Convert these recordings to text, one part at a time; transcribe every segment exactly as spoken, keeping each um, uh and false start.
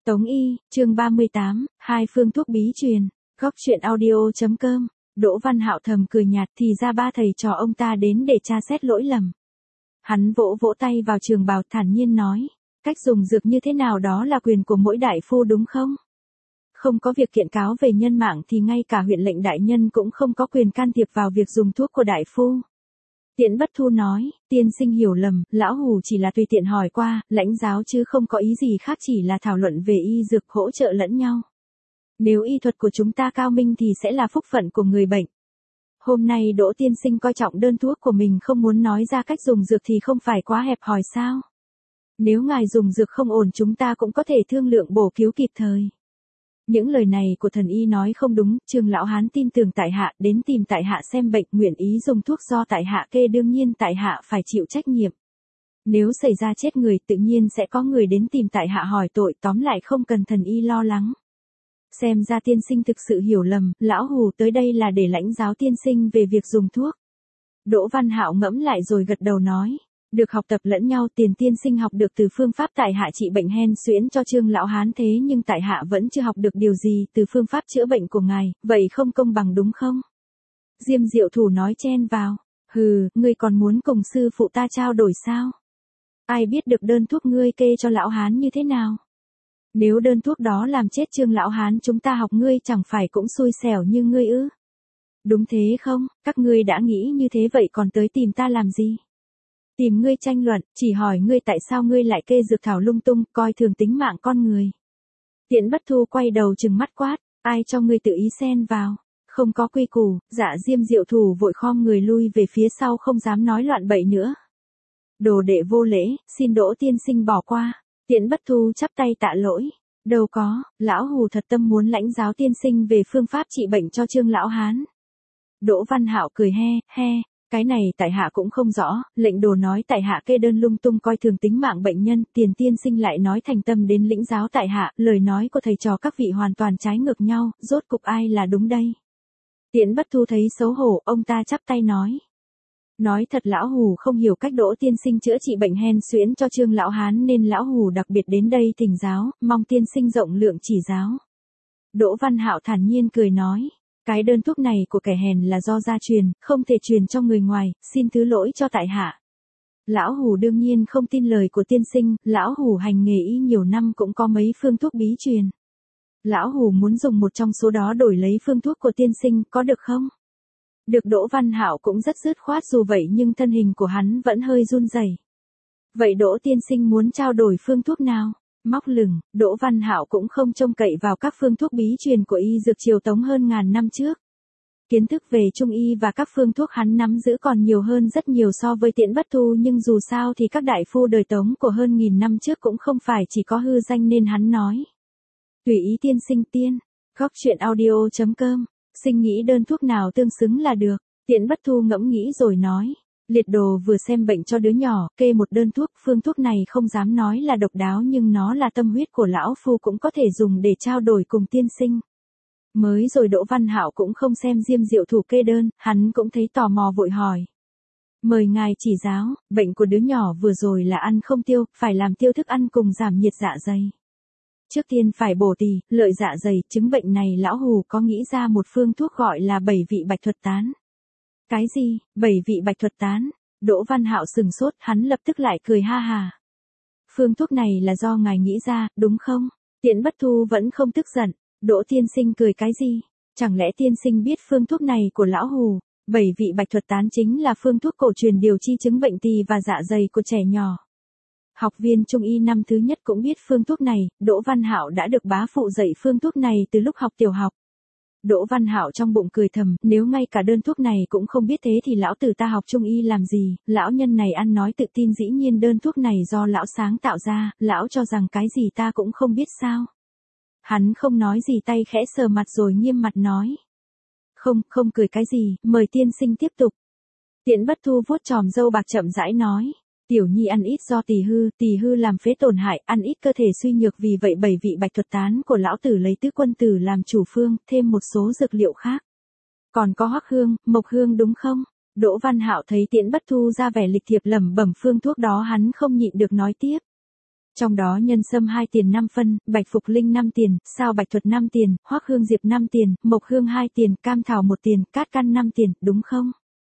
Tống Y, chương ba mươi tám, hai phương thuốc bí truyền, góc truyện audio.com, Đỗ Văn Hạo thầm cười nhạt thì ra ba thầy trò ông ta đến để tra xét lỗi lầm. Hắn vỗ vỗ tay vào trường bào thản nhiên nói, cách dùng dược như thế nào đó là quyền của mỗi đại phu đúng không? Không có việc kiện cáo về nhân mạng thì ngay cả huyện lệnh đại nhân cũng không có quyền can thiệp vào việc dùng thuốc của đại phu. Tiễn Bất Thu nói, tiên sinh hiểu lầm, lão hủ chỉ là tùy tiện hỏi qua, lãnh giáo chứ không có ý gì khác, chỉ là thảo luận về y dược hỗ trợ lẫn nhau. Nếu y thuật của chúng ta cao minh thì sẽ là phúc phận của người bệnh. Hôm nay Đỗ tiên sinh coi trọng đơn thuốc của mình không muốn nói ra cách dùng dược thì không phải quá hẹp hòi sao? Nếu ngài dùng dược không ổn chúng ta cũng có thể thương lượng bổ cứu kịp thời. Những lời này của thần y nói không đúng, Trương lão hán tin tưởng tại hạ, đến tìm tại hạ xem bệnh, nguyện ý dùng thuốc do tại hạ kê, đương nhiên tại hạ phải chịu trách nhiệm. Nếu xảy ra chết người tự nhiên sẽ có người đến tìm tại hạ hỏi tội, tóm lại không cần thần y lo lắng. Xem ra tiên sinh thực sự hiểu lầm, lão hủ tới đây là để lãnh giáo tiên sinh về việc dùng thuốc. Đỗ Văn Hạo ngẫm lại rồi gật đầu nói. Được học tập lẫn nhau, tiền tiên sinh học được từ phương pháp tại hạ trị bệnh hen suyễn cho Trương lão hán, thế nhưng tại hạ vẫn chưa học được điều gì từ phương pháp chữa bệnh của ngài, vậy không công bằng đúng không? Diêm Diệu Thủ nói chen vào, hừ, ngươi còn muốn cùng sư phụ ta trao đổi sao? Ai biết được đơn thuốc ngươi kê cho lão hán như thế nào? Nếu đơn thuốc đó làm chết Trương lão hán chúng ta học ngươi chẳng phải cũng xui xẻo như ngươi ư? Đúng thế không, các ngươi đã nghĩ như thế vậy còn tới tìm ta làm gì? Tìm ngươi tranh luận, chỉ hỏi ngươi tại sao ngươi lại kê dược thảo lung tung, coi thường tính mạng con người. Tiễn Bất Thu quay đầu trừng mắt quát, ai cho ngươi tự ý xen vào, không có quy củ. Dạ Diêm Diệu Thủ vội khom người lui về phía sau không dám nói loạn bậy nữa. Đồ đệ vô lễ, xin Đỗ tiên sinh bỏ qua. Tiễn Bất Thu chắp tay tạ lỗi, đâu có, lão hù thật tâm muốn lãnh giáo tiên sinh về phương pháp trị bệnh cho Trương lão hán. Đỗ Văn Hạo cười he, he. Cái này tại hạ cũng không rõ, lệnh đồ nói tại hạ kê đơn lung tung coi thường tính mạng bệnh nhân, tiền tiên sinh lại nói thành tâm đến lĩnh giáo tại hạ, lời nói của thầy trò các vị hoàn toàn trái ngược nhau, rốt cục ai là đúng đây? Tiễn Bất Thu thấy xấu hổ, ông ta chắp tay nói. Nói thật lão hù không hiểu cách Đỗ tiên sinh chữa trị bệnh hen suyễn cho Trương lão hán nên lão hù đặc biệt đến đây thỉnh giáo, mong tiên sinh rộng lượng chỉ giáo. Đỗ Văn Hạo thản nhiên cười nói. Cái đơn thuốc này của kẻ hèn là do gia truyền, không thể truyền cho người ngoài, xin thứ lỗi cho tại hạ. Lão hủ đương nhiên không tin lời của tiên sinh, lão hủ hành nghề y nhiều năm cũng có mấy phương thuốc bí truyền. Lão hủ muốn dùng một trong số đó đổi lấy phương thuốc của tiên sinh, có được không? Được. Đỗ Văn Hạo cũng rất dứt khoát, dù vậy nhưng thân hình của hắn vẫn hơi run rẩy. Vậy Đỗ tiên sinh muốn trao đổi phương thuốc nào? Móc lửng, Đỗ Văn Hạo cũng không trông cậy vào các phương thuốc bí truyền của y dược triều Tống hơn ngàn năm trước. Kiến thức về trung y và các phương thuốc hắn nắm giữ còn nhiều hơn rất nhiều so với Tiễn Bất Thu, nhưng dù sao thì các đại phu đời Tống của hơn nghìn năm trước cũng không phải chỉ có hư danh nên hắn nói. Tùy ý tiên sinh tiên, góc truyện audio.com, sinh nghĩ đơn thuốc nào tương xứng là được. Tiễn Bất Thu ngẫm nghĩ rồi nói. Liệt đồ vừa xem bệnh cho đứa nhỏ, kê một đơn thuốc, phương thuốc này không dám nói là độc đáo nhưng nó là tâm huyết của lão phu, cũng có thể dùng để trao đổi cùng tiên sinh. Mới rồi Đỗ Văn Hạo cũng không xem Diêm Diệu Thủ kê đơn, hắn cũng thấy tò mò vội hỏi. Mời ngài chỉ giáo, bệnh của đứa nhỏ vừa rồi là ăn không tiêu, phải làm tiêu thức ăn cùng giảm nhiệt dạ dày. Trước tiên phải bổ tỳ, lợi dạ dày, chứng bệnh này lão hù có nghĩ ra một phương thuốc gọi là bảy vị bạch thuật tán. Cái gì, bảy vị bạch thuật tán? Đỗ Văn Hạo sừng sốt, hắn lập tức lại cười ha hà. Phương thuốc này là do ngài nghĩ ra, đúng không? Tiễn Bất Thu vẫn không tức giận. Đỗ tiên sinh cười cái gì? Chẳng lẽ tiên sinh biết phương thuốc này của lão hù? Bảy vị bạch thuật tán chính là phương thuốc cổ truyền điều trị chứng bệnh tỳ và dạ dày của trẻ nhỏ. Học viên trung y năm thứ nhất cũng biết phương thuốc này, Đỗ Văn Hạo đã được bá phụ dạy phương thuốc này từ lúc học tiểu học. Đỗ Văn Hạo trong bụng cười thầm, nếu ngay cả đơn thuốc này cũng không biết thế thì lão tử ta học trung y làm gì? Lão nhân này ăn nói tự tin, dĩ nhiên đơn thuốc này do lão sáng tạo ra, lão cho rằng cái gì ta cũng không biết sao? Hắn không nói gì, tay khẽ sờ mặt rồi nghiêm mặt nói. Không, không cười cái gì, mời tiên sinh tiếp tục. Tiễn Bất Thu vuốt chòm râu bạc chậm rãi nói. Tiểu nhi ăn ít do tỳ hư, tỳ hư làm phế tổn hại, ăn ít cơ thể suy nhược, vì vậy bảy vị bạch thuật tán của lão tử lấy tứ quân tử làm chủ phương, thêm một số dược liệu khác. Còn có hoắc hương, mộc hương đúng không? Đỗ Văn Hạo thấy Tiễn Bất Thu ra vẻ lịch thiệp lẩm bẩm phương thuốc đó, hắn không nhịn được nói tiếp. Trong đó nhân sâm hai tiền năm phân, bạch phục linh năm tiền, sao bạch thuật năm tiền, hoắc hương diệp năm tiền, mộc hương hai tiền, cam thảo một tiền, cát căn năm tiền, đúng không?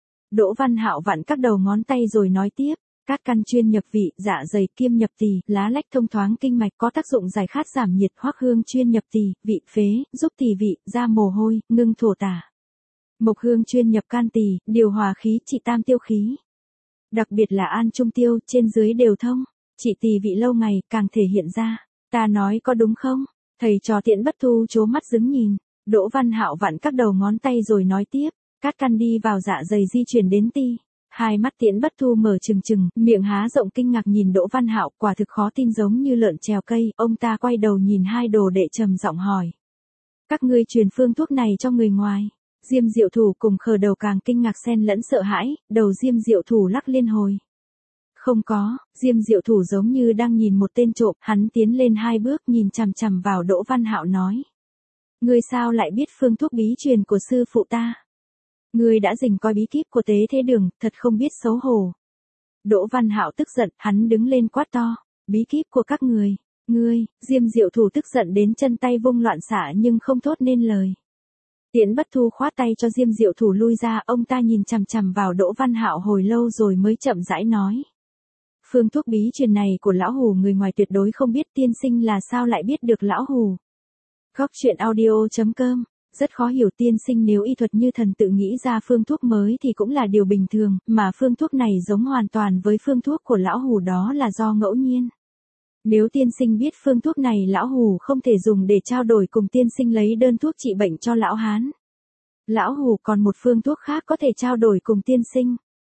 Đỗ Văn Hạo vặn các đầu ngón tay rồi nói tiếp. Cát căn chuyên nhập vị, dạ dày, kiêm nhập tỳ, lá lách thông thoáng kinh mạch, có tác dụng giải khát giảm nhiệt. Hoắc hương chuyên nhập tỳ, vị phế, giúp tỳ vị, ra mồ hôi, ngưng thổ tả. Mộc hương chuyên nhập can tỳ, điều hòa khí, trị tam tiêu khí. Đặc biệt là an trung tiêu, trên dưới đều thông, trị tỳ vị lâu ngày, càng thể hiện ra. Ta nói có đúng không? Thầy trò Tiễn Bất Thu trố mắt đứng nhìn. Đỗ Văn Hạo vặn các đầu ngón tay rồi nói tiếp. Cát căn đi vào dạ dày di chuyển đến ti. Hai mắt Tiễn Bất Thu mở trừng trừng, miệng há rộng kinh ngạc nhìn Đỗ Văn Hạo, quả thực khó tin giống như lợn trèo cây. Ông ta quay đầu nhìn hai đồ đệ trầm giọng hỏi. Các ngươi truyền phương thuốc này cho người ngoài. Diêm Diệu Thủ cùng Khờ Đầu càng kinh ngạc xen lẫn sợ hãi, đầu Diêm Diệu Thủ lắc liên hồi. Không có, Diêm Diệu Thủ giống như đang nhìn một tên trộm, hắn tiến lên hai bước nhìn chằm chằm vào Đỗ Văn Hạo nói. Ngươi sao lại biết phương thuốc bí truyền của sư phụ ta? Ngươi đã rình coi bí kíp của Tế Thế Đường, thật không biết xấu hổ. Đỗ Văn Hạo tức giận, hắn đứng lên quát to. Bí kíp của các người, ngươi, Diêm Diệu Thủ tức giận đến chân tay vung loạn xạ nhưng không thốt nên lời. Tiễn Bất Thu khoát tay cho Diêm Diệu Thủ lui ra, ông ta nhìn chằm chằm vào Đỗ Văn Hạo hồi lâu rồi mới chậm rãi nói. Phương thuốc bí truyền này của lão hù người ngoài tuyệt đối không biết, tiên sinh là sao lại biết được lão hù. Góc truyện audio chấm com. Rất khó hiểu, tiên sinh nếu y thuật như thần tự nghĩ ra phương thuốc mới thì cũng là điều bình thường, mà phương thuốc này giống hoàn toàn với phương thuốc của lão hù đó là do ngẫu nhiên. Nếu tiên sinh biết phương thuốc này lão hù không thể dùng để trao đổi cùng tiên sinh lấy đơn thuốc trị bệnh cho lão hán. Lão hù còn một phương thuốc khác có thể trao đổi cùng tiên sinh.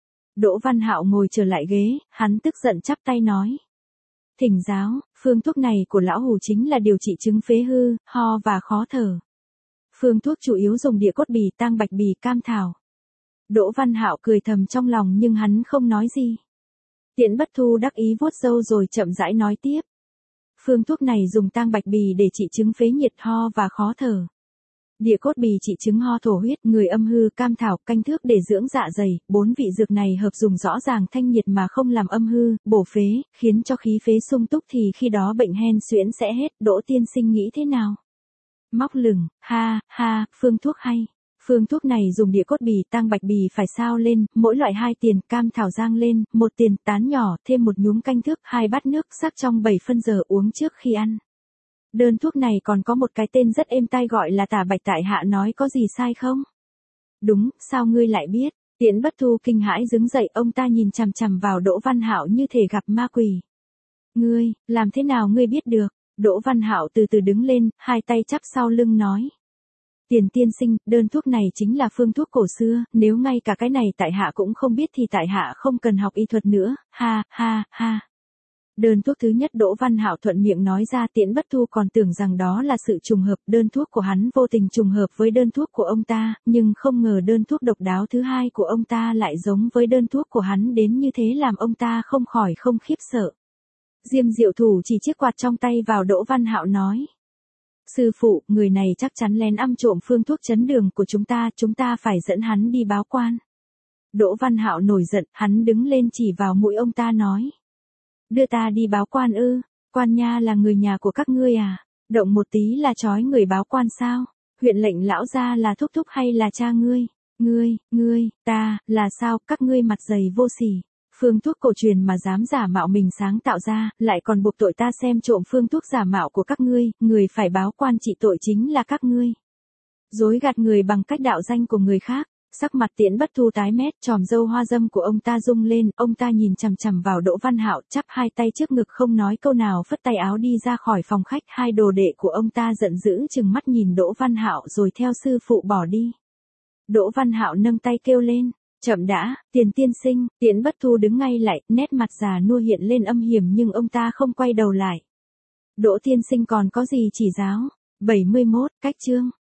Đỗ Văn Hạo ngồi trở lại ghế, hắn tức giận chắp tay nói. Thỉnh giáo, phương thuốc này của lão hù chính là điều trị chứng phế hư, ho và khó thở. Phương thuốc chủ yếu dùng địa cốt bì, tang bạch bì, cam thảo. Đỗ Văn Hạo cười thầm trong lòng nhưng hắn không nói gì. Tiễn Bất Thu đắc ý vuốt râu rồi chậm rãi nói tiếp. Phương thuốc này dùng tang bạch bì để trị chứng phế nhiệt, ho và khó thở. Địa cốt bì trị chứng ho thổ huyết, người âm hư, cam thảo, canh thước để dưỡng dạ dày, bốn vị dược này hợp dùng rõ ràng thanh nhiệt mà không làm âm hư, bổ phế, khiến cho khí phế sung túc thì khi đó bệnh hen suyễn sẽ hết. Đỗ tiên sinh nghĩ thế nào? Móc lửng, ha, ha, phương thuốc hay. Phương thuốc này dùng địa cốt bì, tang bạch bì phải sao lên, mỗi loại hai tiền, cam thảo rang lên, một tiền, tán nhỏ, thêm một nhúm canh thước, hai bát nước sắc trong bảy phân giờ uống trước khi ăn. Đơn thuốc này còn có một cái tên rất êm tai gọi là tả bạch, tại hạ nói có gì sai không? Đúng, sao ngươi lại biết? Tiễn Bất Thu kinh hãi đứng dậy, ông ta nhìn chằm chằm vào Đỗ Văn Hạo như thể gặp ma quỷ. Ngươi, làm thế nào ngươi biết được? Đỗ Văn Hạo từ từ đứng lên, hai tay chắp sau lưng nói. Tiền tiên sinh, đơn thuốc này chính là phương thuốc cổ xưa, nếu ngay cả cái này tại hạ cũng không biết thì tại hạ không cần học y thuật nữa, ha, ha, ha. Đơn thuốc thứ nhất Đỗ Văn Hạo thuận miệng nói ra, Tiễn Bất Thu còn tưởng rằng đó là sự trùng hợp, đơn thuốc của hắn vô tình trùng hợp với đơn thuốc của ông ta, nhưng không ngờ đơn thuốc độc đáo thứ hai của ông ta lại giống với đơn thuốc của hắn đến như thế làm ông ta không khỏi không khiếp sợ. Diêm Diệu Thủ chỉ chiếc quạt trong tay vào Đỗ Văn Hạo nói. Sư phụ, người này chắc chắn lén ăn trộm phương thuốc chấn đường của chúng ta, chúng ta phải dẫn hắn đi báo quan. Đỗ Văn Hạo nổi giận, hắn đứng lên chỉ vào mũi ông ta nói. Đưa ta đi báo quan ư, quan nha là người nhà của các ngươi à, động một tí là trói người báo quan sao, huyện lệnh lão gia là thúc thúc hay là cha ngươi, ngươi, ngươi, ta, là sao, các ngươi mặt dày vô sỉ. Phương thuốc cổ truyền mà dám giả mạo mình sáng tạo ra, lại còn buộc tội ta xem trộm phương thuốc giả mạo của các ngươi, người phải báo quan trị tội chính là các ngươi. Dối gạt người bằng cách đạo danh của người khác, sắc mặt Tiễn Bất Thu tái mét, tròm râu hoa dâm của ông ta rung lên, ông ta nhìn chằm chằm vào Đỗ Văn Hạo, chắp hai tay trước ngực không nói câu nào, phất tay áo đi ra khỏi phòng khách. Hai đồ đệ của ông ta giận dữ chừng mắt nhìn Đỗ Văn Hạo rồi theo sư phụ bỏ đi. Đỗ Văn Hạo nâng tay kêu lên. Chậm đã, Tiền tiên sinh. Tiễn Bất Thu đứng ngay lại, nét mặt già nua hiện lên âm hiểm nhưng ông ta không quay đầu lại. Đỗ tiên sinh còn có gì chỉ giáo? bảy mươi mốt, cách chương.